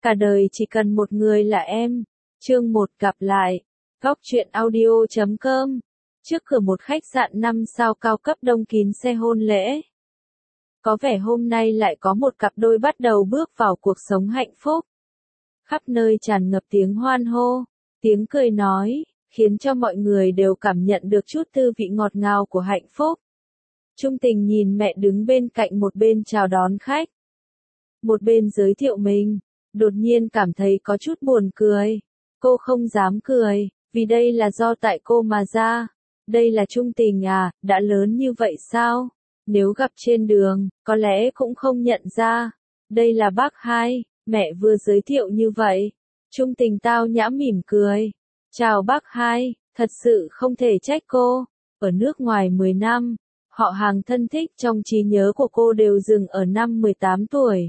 Cả đời chỉ cần một người là em. Chương 1 gặp lại. Góc truyện audio.com. Trước cửa một khách sạn 5 sao cao cấp đông kín xe hôn lễ. Có vẻ hôm nay lại có một cặp đôi bắt đầu bước vào cuộc sống hạnh phúc. Khắp nơi tràn ngập tiếng hoan hô, tiếng cười nói, khiến cho mọi người đều cảm nhận được chút tư vị ngọt ngào của hạnh phúc. Trung Tình nhìn mẹ đứng bên cạnh một bên chào đón khách, một bên giới thiệu mình, đột nhiên cảm thấy có chút buồn cười. Cô không dám cười, vì đây là do tại cô mà ra. Đây là Trung Tình à, đã lớn như vậy sao? Nếu gặp trên đường, có lẽ cũng không nhận ra. Đây là bác hai, mẹ vừa giới thiệu như vậy. Trung Tình tao nhã mỉm cười. Chào bác hai, thật sự không thể trách cô. Ở nước ngoài 10 năm, họ hàng thân thích trong trí nhớ của cô đều dừng ở năm 18 tuổi.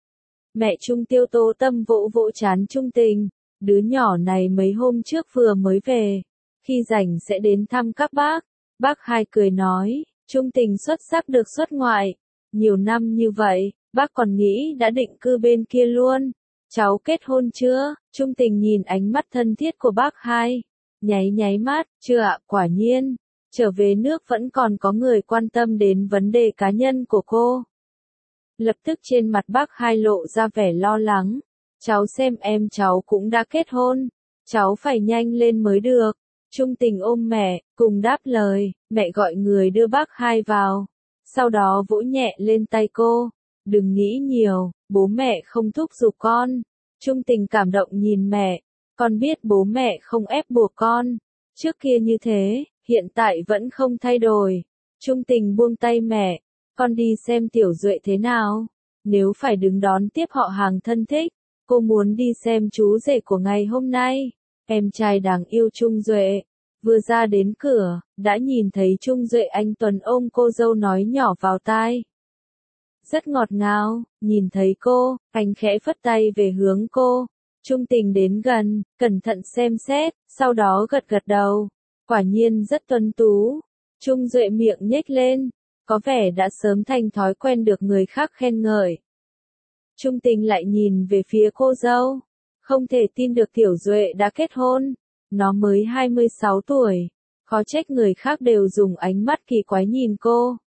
Mẹ Trung Tiêu Tố Tâm vỗ vỗ trán Trung Tình. Đứa nhỏ này mấy hôm trước vừa mới về. Khi rảnh sẽ đến thăm các bác. Bác hai cười nói, Trung Tình xuất sắc được xuất ngoại. Nhiều năm như vậy, bác còn nghĩ đã định cư bên kia luôn. Cháu kết hôn chưa? Trung Tình nhìn ánh mắt thân thiết của bác hai. Nháy mắt, chưa ạ, quả nhiên. Trở về nước vẫn còn có người quan tâm đến vấn đề cá nhân của cô. Lập tức trên mặt bác hai lộ ra vẻ lo lắng. Cháu xem em cháu cũng đã kết hôn. Cháu phải nhanh lên mới được. Trung Tình ôm mẹ, cùng đáp lời, mẹ gọi người đưa bác hai vào. Sau đó vỗ nhẹ lên tay cô. Đừng nghĩ nhiều, bố mẹ không thúc giục con. Trung Tình cảm động nhìn mẹ. Con biết bố mẹ không ép buộc con. Trước kia như thế, hiện tại vẫn không thay đổi. Trung Tình buông tay mẹ. Con đi xem Tiểu Duệ thế nào. Nếu phải đứng đón tiếp họ hàng thân thích, cô muốn đi xem chú rể của ngày hôm nay. Em trai đáng yêu Trung Duệ. Vừa ra đến cửa, đã nhìn thấy Trung Duệ anh Tuấn ôm cô dâu nói nhỏ vào tai. Rất ngọt ngào, nhìn thấy cô, anh khẽ phất tay về hướng cô. Trung Tình đến gần, cẩn thận xem xét, sau đó gật gật đầu. Quả nhiên rất tuấn tú. Trung Duệ miệng nhếch lên, có vẻ đã sớm thành thói quen được người khác khen ngợi. Trung Tình lại nhìn về phía cô dâu. Không thể tin được Tiểu Duệ đã kết hôn. Nó mới 26 tuổi. Khó trách người khác đều dùng ánh mắt kỳ quái nhìn cô.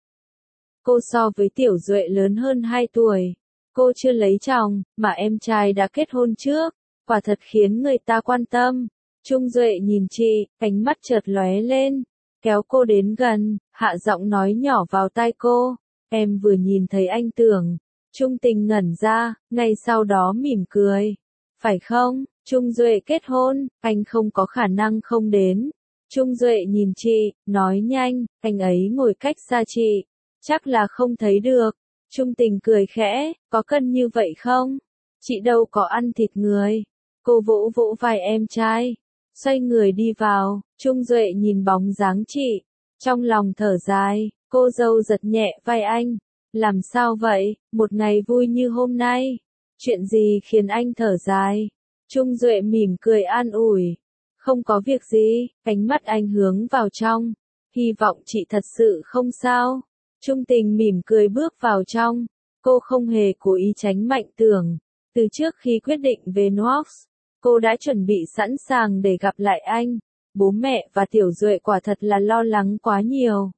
Cô so với Tiểu Duệ lớn hơn 2 tuổi. Cô chưa lấy chồng, mà em trai đã kết hôn trước. Quả thật khiến người ta quan tâm. Trung Duệ nhìn chị, ánh mắt chợt lóe lên. Kéo cô đến gần, hạ giọng nói nhỏ vào tai cô. Em vừa nhìn thấy anh tưởng. Trung Tình ngẩn ra, ngay sau đó mỉm cười. Phải không, Trung Duệ kết hôn, anh không có khả năng không đến. Trung Duệ nhìn chị, nói nhanh, anh ấy ngồi cách xa chị. Chắc là không thấy được. Trung Tình cười khẽ, có cân như vậy không? Chị đâu có ăn thịt người. Cô vỗ vỗ vai em trai. Xoay người đi vào, Trung Duệ nhìn bóng dáng chị. Trong lòng thở dài, cô dâu giật nhẹ vai anh. Làm sao vậy, một ngày vui như hôm nay? Chuyện gì khiến anh thở dài? Trung Duệ mỉm cười an ủi. Không có việc gì, ánh mắt anh hướng vào trong. Hy vọng chị thật sự không sao. Trung Tình mỉm cười bước vào trong. Cô không hề cố ý tránh Mạnh Tưởng. Từ trước khi quyết định về Knox, cô đã chuẩn bị sẵn sàng để gặp lại anh. Bố mẹ và Tiểu Duệ quả thật là lo lắng quá nhiều.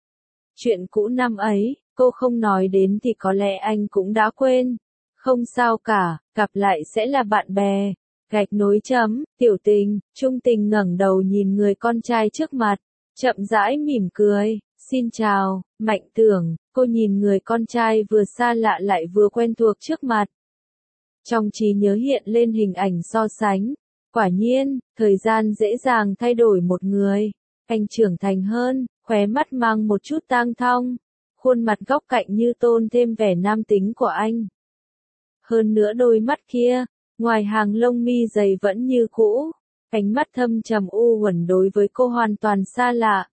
Chuyện cũ năm ấy, cô không nói đến thì có lẽ anh cũng đã quên. Không sao cả, gặp lại sẽ là bạn bè. Gạch nối chấm, Tiểu Tình, Trung Tình ngẩng đầu nhìn người con trai trước mặt, chậm rãi mỉm cười. Xin chào, Mạnh Tưởng. Cô nhìn người con trai vừa xa lạ lại vừa quen thuộc trước mặt. Trong trí nhớ hiện lên hình ảnh so sánh. Quả nhiên, thời gian dễ dàng thay đổi một người. Anh trưởng thành hơn, khóe mắt mang một chút tang thong. Khuôn mặt góc cạnh như tôn thêm vẻ nam tính của anh. Hơn nữa đôi mắt kia, ngoài hàng lông mi dày vẫn như cũ. Ánh mắt thâm trầm u uẩn đối với cô hoàn toàn xa lạ.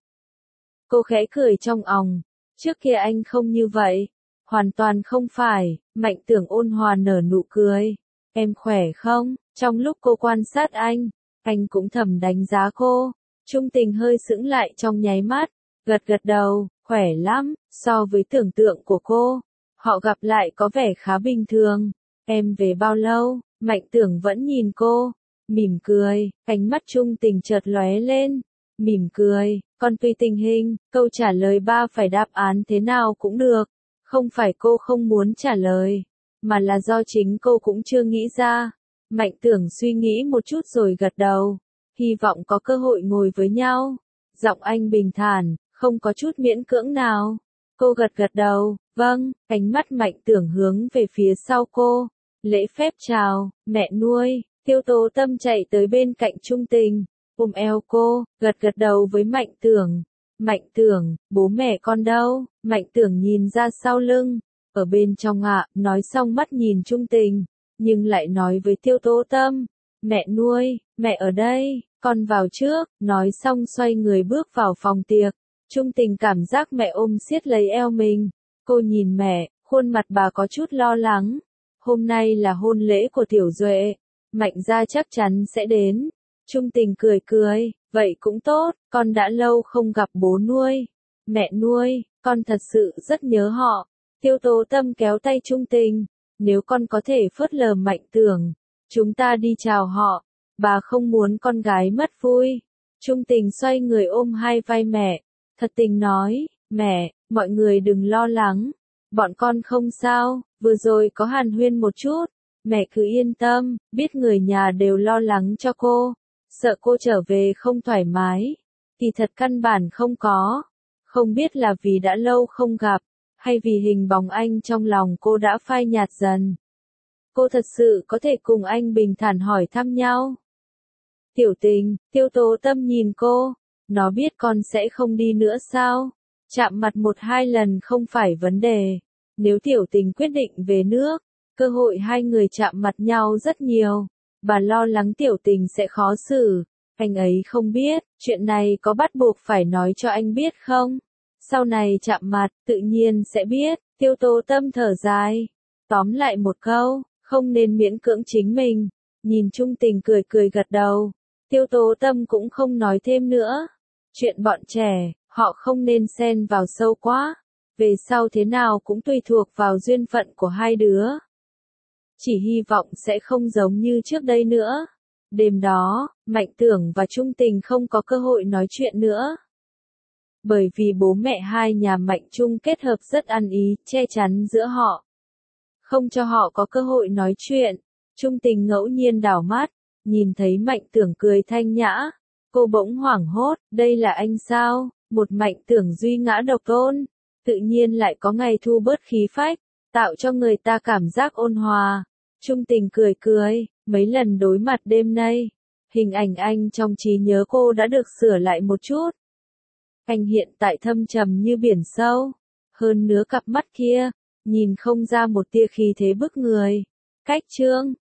Cô khẽ cười trong òng. Trước kia anh không như vậy. Hoàn toàn không phải. Mạnh Tưởng ôn hòa nở nụ cười. Em khỏe không? Trong lúc cô quan sát anh cũng thầm đánh giá cô. Trung Tình hơi sững lại trong nháy mắt. Gật gật đầu, khỏe lắm. So với tưởng tượng của cô, họ gặp lại có vẻ khá bình thường. Em về bao lâu? Mạnh Tưởng vẫn nhìn cô, mỉm cười, ánh mắt Trung Tình chợt lóe lên, mỉm cười, còn tùy tình hình, câu trả lời ba phải đáp án thế nào cũng được, không phải cô không muốn trả lời, mà là do chính cô cũng chưa nghĩ ra. Mạnh Tưởng suy nghĩ một chút rồi gật đầu, hy vọng có cơ hội ngồi với nhau. Giọng anh bình thản, không có chút miễn cưỡng nào. Cô gật gật đầu, vâng, ánh mắt Mạnh Tưởng hướng về phía sau cô. Lễ phép chào, mẹ nuôi, Tiêu Tố Tâm chạy tới bên cạnh Trung Tình, ôm eo cô, gật gật đầu với Mạnh Tưởng. Mạnh Tưởng, bố mẹ con đâu? Mạnh Tưởng nhìn ra sau lưng, ở bên trong ạ, nói xong mắt nhìn Trung Tình, nhưng lại nói với Tiêu Tố Tâm, mẹ nuôi, mẹ ở đây, con vào trước, nói xong xoay người bước vào phòng tiệc. Trung Tình cảm giác mẹ ôm siết lấy eo mình, cô nhìn mẹ, khuôn mặt bà có chút lo lắng. Hôm nay là hôn lễ của Tiểu Duệ, Mạnh gia chắc chắn sẽ đến. Trung Tình cười cười, vậy cũng tốt, con đã lâu không gặp bố nuôi, mẹ nuôi, con thật sự rất nhớ họ. Tiêu Tố Tâm kéo tay Trung Tình, nếu con có thể phớt lờ Mạnh Tưởng, chúng ta đi chào họ, bà không muốn con gái mất vui. Trung Tình xoay người ôm hai vai mẹ, thật tình nói, mẹ, mọi người đừng lo lắng, bọn con không sao, vừa rồi có hàn huyên một chút, mẹ cứ yên tâm, biết người nhà đều lo lắng cho cô, sợ cô trở về không thoải mái, thì thật căn bản không có, không biết là vì đã lâu không gặp, hay vì hình bóng anh trong lòng cô đã phai nhạt dần. Cô thật sự có thể cùng anh bình thản hỏi thăm nhau. Tiểu Tình, Tiêu Tố Tâm nhìn cô, nó biết con sẽ không đi nữa sao? Chạm mặt một hai lần không phải vấn đề. Nếu Tiểu Tình quyết định về nước, cơ hội hai người chạm mặt nhau rất nhiều. Bà lo lắng Tiểu Tình sẽ khó xử. Anh ấy không biết, chuyện này có bắt buộc phải nói cho anh biết không? Sau này chạm mặt, tự nhiên sẽ biết. Tiêu Tố Tâm thở dài. Tóm lại một câu, không nên miễn cưỡng chính mình. Nhìn Trung Tình cười cười gật đầu. Tiêu Tố Tâm cũng không nói thêm nữa. Chuyện bọn trẻ, họ không nên xen vào sâu quá. Về sau thế nào cũng tùy thuộc vào duyên phận của hai đứa. Chỉ hy vọng sẽ không giống như trước đây nữa. Đêm đó, Mạnh Tưởng và Trung Tình không có cơ hội nói chuyện nữa. Bởi vì bố mẹ hai nhà Mạnh Trung kết hợp rất ăn ý, che chắn giữa họ. Không cho họ có cơ hội nói chuyện. Trung Tình ngẫu nhiên đảo mắt, nhìn thấy Mạnh Tưởng cười thanh nhã. Cô bỗng hoảng hốt, đây là anh sao? Một Mạnh Tưởng duy ngã độc tôn. Tự nhiên lại có ngày thu bớt khí phách, tạo cho người ta cảm giác ôn hòa. Trung Tình cười cười, mấy lần đối mặt đêm nay, hình ảnh anh trong trí nhớ cô đã được sửa lại một chút. Anh hiện tại thâm trầm như biển sâu, hơn nữa cặp mắt kia, nhìn không ra một tia khí thế bức người. Cách chương